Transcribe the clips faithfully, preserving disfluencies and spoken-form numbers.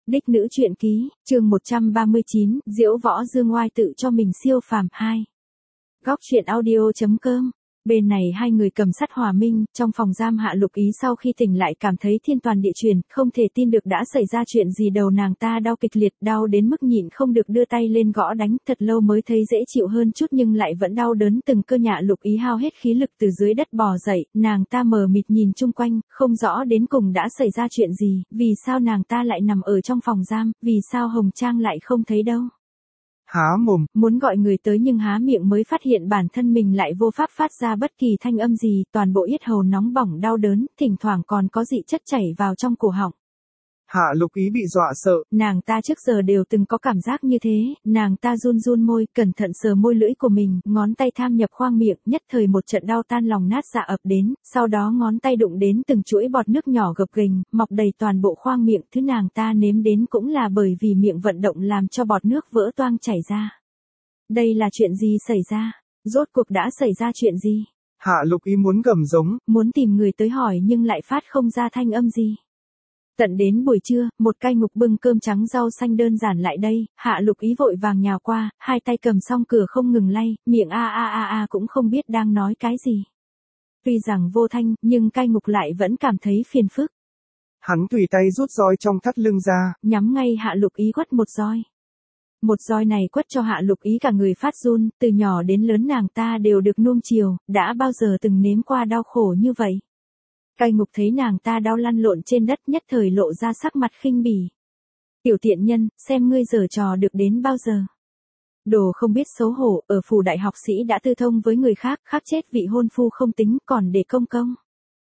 Đích nữ truyện ký, chương một trăm ba mươi chín, Diễu Võ Dương Oai tự cho mình siêu phàm hai. Góc truyện audio.com. Bên này hai người cầm sắt hòa minh, trong phòng giam Hạ Lục Ý sau khi tỉnh lại cảm thấy thiên toàn địa chuyển, không thể tin được đã xảy ra chuyện gì, đầu nàng ta đau kịch liệt, đau đến mức nhịn không được đưa tay lên gõ đánh, thật lâu mới thấy dễ chịu hơn chút nhưng lại vẫn đau đớn từng cơ. Hạ Lục Ý hao hết khí lực từ dưới đất bò dậy, nàng ta mờ mịt nhìn chung quanh, không rõ đến cùng đã xảy ra chuyện gì, vì sao nàng ta lại nằm ở trong phòng giam, vì sao Hồng Trang lại không thấy đâu. Há mồm, muốn gọi người tới nhưng há miệng mới phát hiện bản thân mình lại vô pháp phát ra bất kỳ thanh âm gì, toàn bộ yết hầu nóng bỏng đau đớn, thỉnh thoảng còn có dị chất chảy vào trong cổ họng. Hạ Lục Ý bị dọa sợ. Nàng ta trước giờ đều từng có cảm giác như thế, nàng ta run run môi, cẩn thận sờ môi lưỡi của mình, ngón tay tham nhập khoang miệng, nhất thời một trận đau tan lòng nát dạ ập đến, sau đó ngón tay đụng đến từng chuỗi bọt nước nhỏ gập ghềnh, mọc đầy toàn bộ khoang miệng, thứ nàng ta nếm đến cũng là bởi vì miệng vận động làm cho bọt nước vỡ toang chảy ra. Đây là chuyện gì xảy ra? Rốt cuộc đã xảy ra chuyện gì? Hạ Lục Ý muốn gầm giống, muốn tìm người tới hỏi nhưng lại phát không ra thanh âm gì. Tận đến buổi trưa, một cai ngục bưng cơm trắng rau xanh đơn giản lại đây, Hạ Lục Ý vội vàng nhào qua, hai tay cầm xong cửa không ngừng lay, miệng a a a a cũng không biết đang nói cái gì. Tuy rằng vô thanh, nhưng cai ngục lại vẫn cảm thấy phiền phức. Hắn tùy tay rút roi trong thắt lưng ra, nhắm ngay Hạ Lục Ý quất một roi. Một roi này quất cho Hạ Lục Ý cả người phát run, từ nhỏ đến lớn nàng ta đều được nuông chiều, đã bao giờ từng nếm qua đau khổ như vậy. Cai ngục thấy nàng ta đau lăn lộn trên đất nhất thời lộ ra sắc mặt khinh bỉ. Tiểu tiện nhân, xem ngươi giở trò được đến bao giờ. Đồ không biết xấu hổ, ở phủ đại học sĩ đã tư thông với người khác, khắc chết vị hôn phu không tính, còn để công công.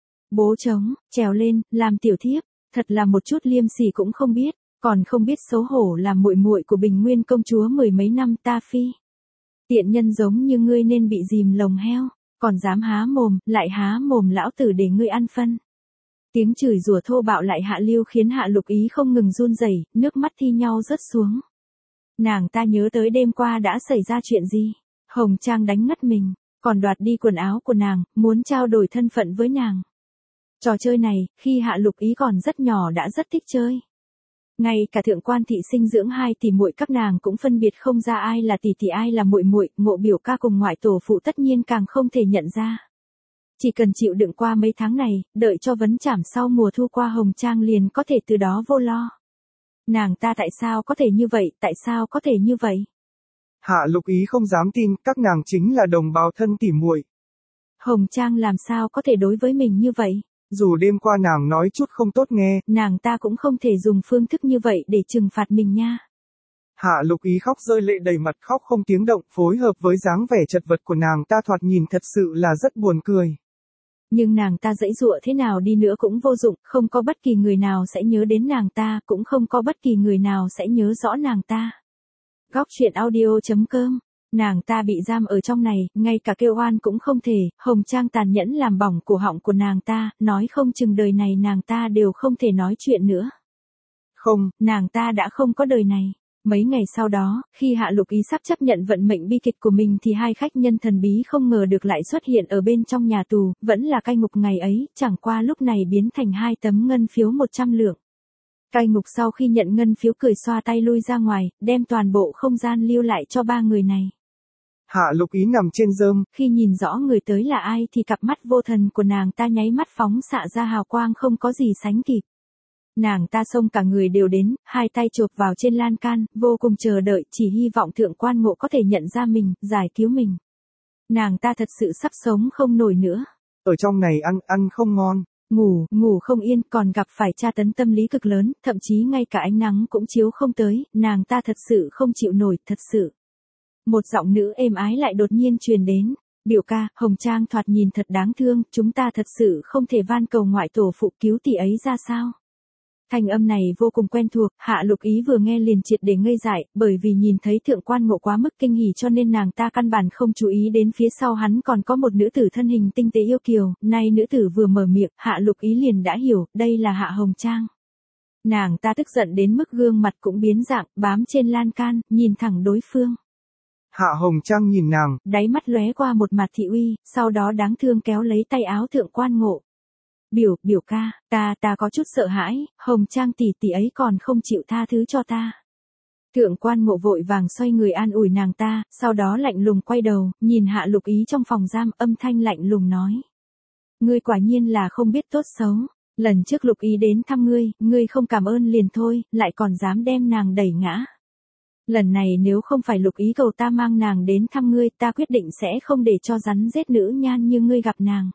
Bố trống, trèo lên, làm tiểu thiếp, thật là một chút liêm sỉ cũng không biết, còn không biết xấu hổ làm muội muội của Bình Nguyên công chúa mười mấy năm ta phi. Tiện nhân giống như ngươi nên bị dìm lồng heo. Còn dám há mồm, lại há mồm lão tử để ngươi ăn phân. Tiếng chửi rủa thô bạo lại hạ lưu khiến Hạ Lục Ý không ngừng run rẩy, nước mắt thi nhau rớt xuống. Nàng ta nhớ tới đêm qua đã xảy ra chuyện gì. Hồng Trang đánh ngất mình, còn đoạt đi quần áo của nàng, muốn trao đổi thân phận với nàng. Trò chơi này, khi Hạ Lục Ý còn rất nhỏ đã rất thích chơi. Ngay cả thượng quan thị sinh dưỡng hai tỷ muội các nàng cũng phân biệt không ra ai là tỷ tỷ ai là muội muội, Ngộ biểu ca cùng ngoại tổ phụ tất nhiên càng không thể nhận ra. Chỉ cần chịu đựng qua mấy tháng này, đợi cho vấn trảm sau mùa thu qua Hồng Trang liền có thể từ đó vô lo. Nàng ta tại sao có thể như vậy, tại sao có thể như vậy? Hạ Lục Ý không dám tin, các nàng chính là đồng bào thân tỉ muội. Hồng Trang làm sao có thể đối với mình như vậy? Dù đêm qua nàng nói chút không tốt nghe, nàng ta cũng không thể dùng phương thức như vậy để trừng phạt mình nha. Hạ Lục Ý khóc rơi lệ đầy mặt, khóc không tiếng động, phối hợp với dáng vẻ chật vật của nàng ta thoạt nhìn thật sự là rất buồn cười. Nhưng nàng ta giãy giụa thế nào đi nữa cũng vô dụng, không có bất kỳ người nào sẽ nhớ đến nàng ta, cũng không có bất kỳ người nào sẽ nhớ rõ nàng ta. Góc truyện audio.com. Nàng ta bị giam ở trong này, ngay cả kêu oan cũng không thể, Hồng Trang tàn nhẫn làm bỏng cổ họng của nàng ta, nói không chừng đời này nàng ta đều không thể nói chuyện nữa. Không, nàng ta đã không có đời này. Mấy ngày sau đó, khi Hạ Lục Ý sắp chấp nhận vận mệnh bi kịch của mình thì hai khách nhân thần bí không ngờ được lại xuất hiện ở bên trong nhà tù, vẫn là cai ngục ngày ấy, chẳng qua lúc này biến thành hai tấm ngân phiếu một trăm lượng. Cai ngục sau khi nhận ngân phiếu cười xoa tay lui ra ngoài, đem toàn bộ không gian lưu lại cho ba người này. Hạ Lục Ý nằm trên rơm, khi nhìn rõ người tới là ai thì cặp mắt vô thần của nàng ta nháy mắt phóng xạ ra hào quang không có gì sánh kịp. Nàng ta xông cả người đều đến, hai tay chộp vào trên lan can, vô cùng chờ đợi, chỉ hy vọng thượng quan Ngộ có thể nhận ra mình, giải cứu mình. Nàng ta thật sự sắp sống không nổi nữa. Ở trong này ăn, ăn không ngon. Ngủ, ngủ không yên, còn gặp phải tra tấn tâm lý cực lớn, thậm chí ngay cả ánh nắng cũng chiếu không tới, nàng ta thật sự không chịu nổi, thật sự. Một giọng nữ êm ái lại đột nhiên truyền đến. Biểu ca, Hồng Trang thoạt nhìn thật đáng thương, chúng ta thật sự không thể van cầu ngoại tổ phụ cứu tỷ ấy ra sao? Thanh âm này vô cùng quen thuộc, Hạ Lục Ý vừa nghe liền triệt để ngây dại, bởi vì nhìn thấy thượng quan Ngộ quá mức kinh hỉ cho nên nàng ta căn bản không chú ý đến phía sau hắn còn có một nữ tử thân hình tinh tế yêu kiều, nay nữ tử vừa mở miệng, Hạ Lục Ý liền đã hiểu, đây là Hạ Hồng Trang. Nàng ta tức giận đến mức gương mặt cũng biến dạng, bám trên lan can, nhìn thẳng đối phương. Hạ Hồng Trang nhìn nàng, đáy mắt lóe qua một mặt thị uy, sau đó đáng thương kéo lấy tay áo thượng quan Ngộ. Biểu, biểu ca, ta, ta có chút sợ hãi, Hồng Trang tỷ tỷ ấy còn không chịu tha thứ cho ta. Thượng quan Ngộ vội vàng xoay người an ủi nàng ta, sau đó lạnh lùng quay đầu, nhìn Hạ Lục Ý trong phòng giam, âm thanh lạnh lùng nói. Ngươi quả nhiên là không biết tốt xấu, lần trước Lục Ý đến thăm ngươi, ngươi không cảm ơn liền thôi, lại còn dám đem nàng đẩy ngã. Lần này nếu không phải Lục Ý cầu ta mang nàng đến thăm ngươi, ta quyết định sẽ không để cho rắn rết nữ nhan như ngươi gặp nàng.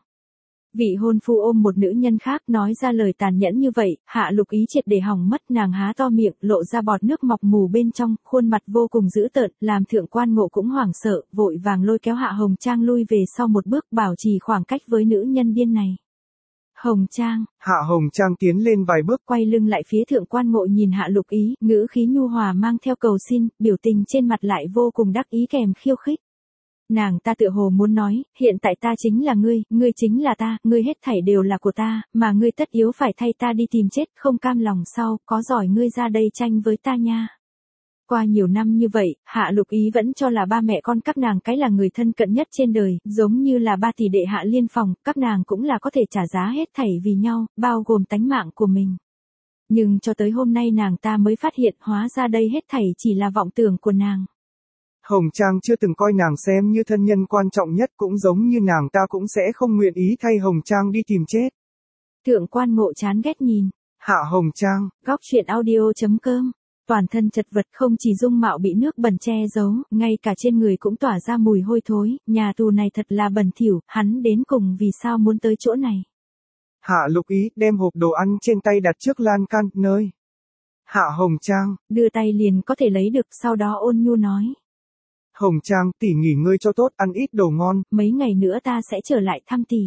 Vị hôn phu ôm một nữ nhân khác nói ra lời tàn nhẫn như vậy, Hạ Lục Ý triệt để hỏng mất, nàng há to miệng, lộ ra bọt nước mọc mù bên trong, khuôn mặt vô cùng dữ tợn, làm Thượng quan Ngộ cũng hoảng sợ, vội vàng lôi kéo Hạ Hồng Trang lui về sau một bước, bảo trì khoảng cách với nữ nhân điên này. Hồng Trang. Hạ Hồng Trang tiến lên vài bước, quay lưng lại phía Thượng quan Ngộ nhìn Hạ Lục Ý, ngữ khí nhu hòa mang theo cầu xin, biểu tình trên mặt lại vô cùng đắc ý kèm khiêu khích. Nàng ta tựa hồ muốn nói, hiện tại ta chính là ngươi, ngươi chính là ta, ngươi hết thảy đều là của ta, mà ngươi tất yếu phải thay ta đi tìm chết, không cam lòng sau, có giỏi ngươi ra đây tranh với ta nha. Qua nhiều năm như vậy, Hạ Lục Ý vẫn cho là ba mẹ con các nàng cái là người thân cận nhất trên đời, giống như là ba tỷ đệ Hạ Liên Phòng, các nàng cũng là có thể trả giá hết thảy vì nhau, bao gồm tánh mạng của mình. Nhưng cho tới hôm nay nàng ta mới phát hiện hóa ra đây hết thảy chỉ là vọng tưởng của nàng. Hồng Trang chưa từng coi nàng xem như thân nhân quan trọng nhất, cũng giống như nàng ta cũng sẽ không nguyện ý thay Hồng Trang đi tìm chết. Thượng quan Ngộ chán ghét nhìn. Hạ Hồng Trang. Góc truyện audio chấm com. Toàn thân chật vật, không chỉ dung mạo bị nước bẩn che giấu, ngay cả trên người cũng tỏa ra mùi hôi thối, nhà tù này thật là bẩn thỉu, hắn đến cùng vì sao muốn tới chỗ này. Hạ Lục Ý đem hộp đồ ăn trên tay đặt trước lan can, nơi Hạ Hồng Trang đưa tay liền có thể lấy được, sau đó ôn nhu nói. Hồng Trang, tỷ nghỉ ngơi cho tốt, ăn ít đồ ngon, mấy ngày nữa ta sẽ trở lại thăm tỷ.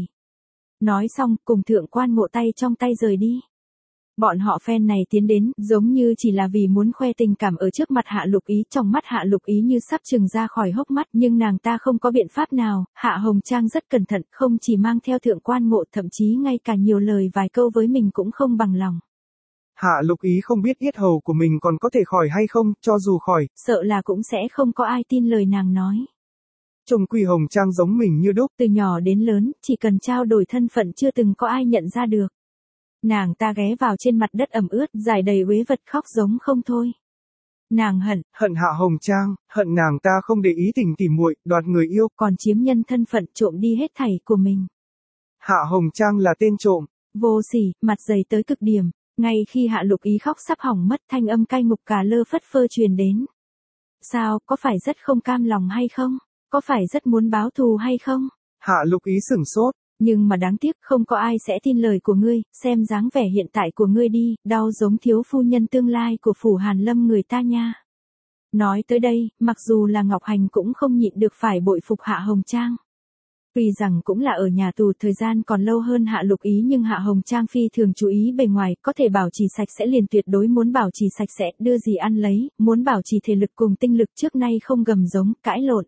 Nói xong, cùng Thượng quan Ngộ tay trong tay rời đi. Bọn họ phen này tiến đến, giống như chỉ là vì muốn khoe tình cảm ở trước mặt Hạ Lục Ý, trong mắt Hạ Lục Ý như sắp trừng ra khỏi hốc mắt, nhưng nàng ta không có biện pháp nào, Hạ Hồng Trang rất cẩn thận, không chỉ mang theo Thượng quan Ngộ, thậm chí ngay cả nhiều lời vài câu với mình cũng không bằng lòng. Hạ Lục Ý không biết yết hầu của mình còn có thể khỏi hay không, cho dù khỏi, sợ là cũng sẽ không có ai tin lời nàng nói. Trông quy Hồng Trang giống mình như đúc, từ nhỏ đến lớn, chỉ cần trao đổi thân phận chưa từng có ai nhận ra được. Nàng ta ghé vào trên mặt đất ẩm ướt, dài đầy uế vật khóc giống không thôi. Nàng hận, hận Hạ Hồng Trang, hận nàng ta không để ý tình tỉ muội, đoạt người yêu, còn chiếm nhân thân phận trộm đi hết thảy của mình. Hạ Hồng Trang là tên trộm, vô sỉ, mặt dày tới cực điểm. Ngay khi Hạ Lục Ý khóc sắp hỏng mất, thanh âm cay ngục cà lơ phất phơ truyền đến. Sao, có phải rất không cam lòng hay không? Có phải rất muốn báo thù hay không? Hạ Lục Ý sửng sốt. Nhưng mà đáng tiếc không có ai sẽ tin lời của ngươi, xem dáng vẻ hiện tại của ngươi đi, đau giống thiếu phu nhân tương lai của phủ Hàn Lâm người ta nha. Nói tới đây, mặc dù là Ngọc Hành cũng không nhịn được phải bội phục Hạ Hồng Trang. Tuy rằng cũng là ở nhà tù thời gian còn lâu hơn Hạ Lục Ý, nhưng Hạ Hồng Trang phi thường chú ý bề ngoài, có thể bảo trì sạch sẽ liền tuyệt đối muốn bảo trì sạch sẽ, đưa gì ăn lấy, muốn bảo trì thể lực cùng tinh lực trước nay không gầm giống, cãi lộn.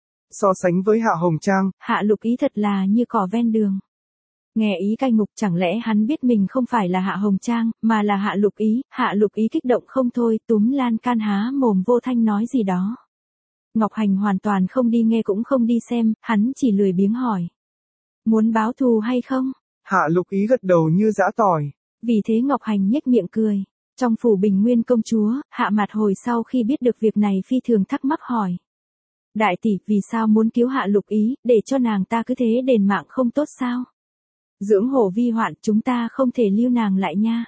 So sánh với Hạ Hồng Trang, Hạ Lục Ý thật là như cỏ ven đường. Nghe ý cai ngục, chẳng lẽ hắn biết mình không phải là Hạ Hồng Trang, mà là Hạ Lục Ý. Hạ Lục Ý kích động không thôi, túm lan can há mồm vô thanh nói gì đó. Ngọc Hành hoàn toàn không đi nghe cũng không đi xem, hắn chỉ lười biếng hỏi. Muốn báo thù hay không? Hạ Lục Ý gật đầu như giã tỏi. Vì thế Ngọc Hành nhếch miệng cười. Trong phủ Bình Nguyên công chúa, Hạ Mạt Hồi sau khi biết được việc này phi thường thắc mắc hỏi. Đại tỷ, vì sao muốn cứu Hạ Lục Ý, để cho nàng ta cứ thế đền mạng không tốt sao? Dưỡng hổ vi hoạn, chúng ta không thể lưu nàng lại nha.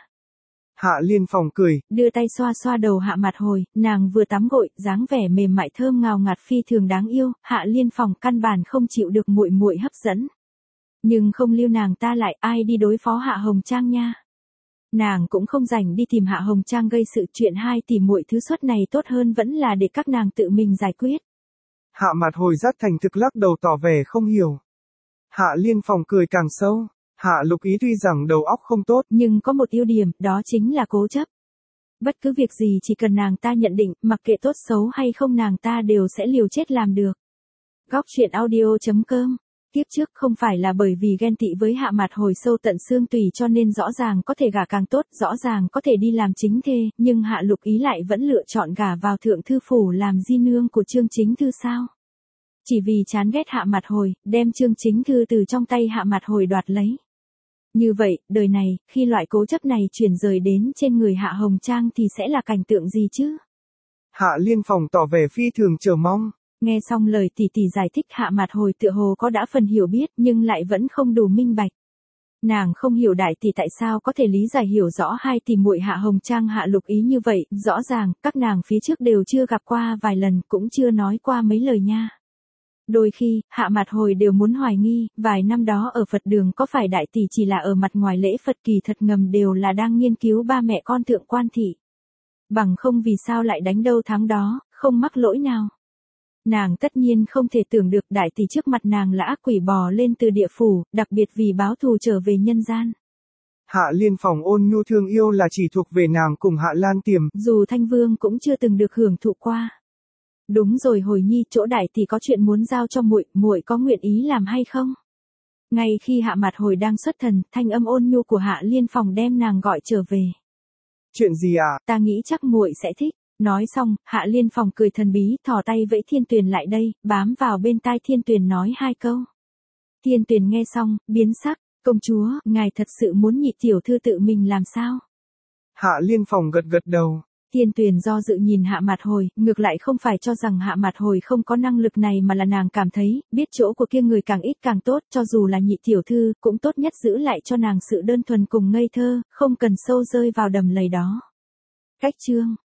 Hạ Liên Phòng cười, đưa tay xoa xoa đầu Hạ Mạt Hồi, nàng vừa tắm gội, dáng vẻ mềm mại thơm ngào ngạt phi thường đáng yêu, Hạ Liên Phòng căn bản không chịu được muội muội hấp dẫn. Nhưng không lưu nàng ta lại, ai đi đối phó Hạ Hồng Trang nha. Nàng cũng không rảnh đi tìm Hạ Hồng Trang gây sự, chuyện hai tỷ muội thứ suất này tốt hơn vẫn là để các nàng tự mình giải quyết. Hạ Mạt Hồi rất thành thực lắc đầu tỏ vẻ không hiểu. Hạ Liên Phòng cười càng sâu. Hạ Lục Ý tuy rằng đầu óc không tốt, nhưng có một ưu điểm, đó chính là cố chấp. Bất cứ việc gì chỉ cần nàng ta nhận định, mặc kệ tốt xấu hay không nàng ta đều sẽ liều chết làm được. Góc truyện audio chấm com. Tiếp trước không phải là bởi vì ghen tị với Hạ Mạt Hồi sâu tận xương tủy cho nên rõ ràng có thể gả càng tốt, rõ ràng có thể đi làm chính thê, nhưng Hạ Lục Ý lại vẫn lựa chọn gả vào thượng thư phủ làm di nương của Trương Chính Thư sao? Chỉ vì chán ghét Hạ Mạt Hồi, đem Trương Chính Thư từ trong tay Hạ Mạt Hồi đoạt lấy. Như vậy, đời này, khi loại cố chấp này chuyển rời đến trên người Hạ Hồng Trang thì sẽ là cảnh tượng gì chứ? Hạ Liên Phong tỏ vẻ phi thường chờ mong. Nghe xong lời tỷ tỷ giải thích Hạ Mạt Hồi tựa hồ có đã phần hiểu biết nhưng lại vẫn không đủ minh bạch. Nàng không hiểu đại tỷ tại sao có thể lý giải hiểu rõ hai tỷ muội Hạ Hồng Trang Hạ Lục Ý như vậy, rõ ràng, các nàng phía trước đều chưa gặp qua vài lần cũng chưa nói qua mấy lời nha. Đôi khi, Hạ Mạt Hồi đều muốn hoài nghi, vài năm đó ở Phật đường có phải đại tỷ chỉ là ở mặt ngoài lễ Phật kỳ thật ngầm đều là đang nghiên cứu ba mẹ con thượng quan thị. Bằng không vì sao lại đánh đâu thắng đó, không mắc lỗi nào. Nàng tất nhiên không thể tưởng được đại tỷ trước mặt nàng là ác quỷ bò lên từ địa phủ, đặc biệt vì báo thù trở về nhân gian. Hạ Liên Phong ôn nhu thương yêu là chỉ thuộc về nàng cùng Hạ Lan Tiềm. Dù Thanh Vương cũng chưa từng được hưởng thụ qua. Đúng rồi Hồi Nhi, chỗ đại tỷ có chuyện muốn giao cho muội, muội có nguyện ý làm hay không? Ngay khi Hạ Mạt Hồi đang xuất thần, thanh âm ôn nhu của Hạ Liên Phong đem nàng gọi trở về. Chuyện gì ạ? À? Ta nghĩ chắc muội sẽ thích. Nói xong, Hạ Liên Phong cười thần bí, thò tay vẫy Thiên Tuyền lại đây, bám vào bên tai Thiên Tuyền nói hai câu. Thiên Tuyền nghe xong, biến sắc, công chúa, ngài thật sự muốn nhị tiểu thư tự mình làm sao? Hạ Liên Phong gật gật đầu. Thiên Tuyền do dự nhìn Hạ Mạt Hồi, ngược lại không phải cho rằng Hạ Mạt Hồi không có năng lực này mà là nàng cảm thấy, biết chỗ của kia người càng ít càng tốt, cho dù là nhị tiểu thư, cũng tốt nhất giữ lại cho nàng sự đơn thuần cùng ngây thơ, không cần sâu rơi vào đầm lầy đó. Cách chương